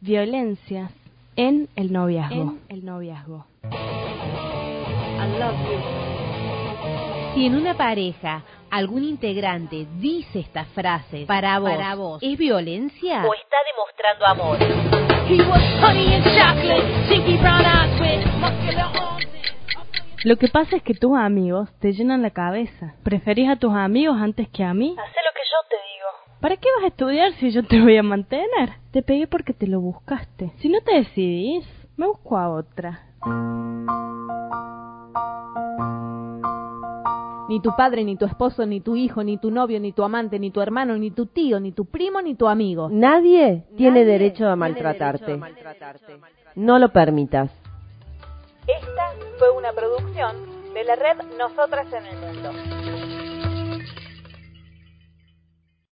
Violencias en el noviazgo. I love you. Si en una pareja algún integrante dice estas frases para vos, ¿es violencia? ¿O está demostrando amor? Lo que pasa es que tus amigos te llenan la cabeza. ¿Preferís a tus amigos antes que a mí? Hacé lo que yo te digo. ¿Para qué vas a estudiar si yo te voy a mantener? Te pegué porque te lo buscaste. Si no te decidís, me busco a otra. Ni tu padre, ni tu esposo, ni tu hijo, ni tu novio, ni tu amante, ni tu hermano, ni tu tío, ni tu primo, ni tu amigo. Nadie tiene derecho a maltratarte. No lo permitas. Esta fue una producción de la red Nosotras en el Mundo.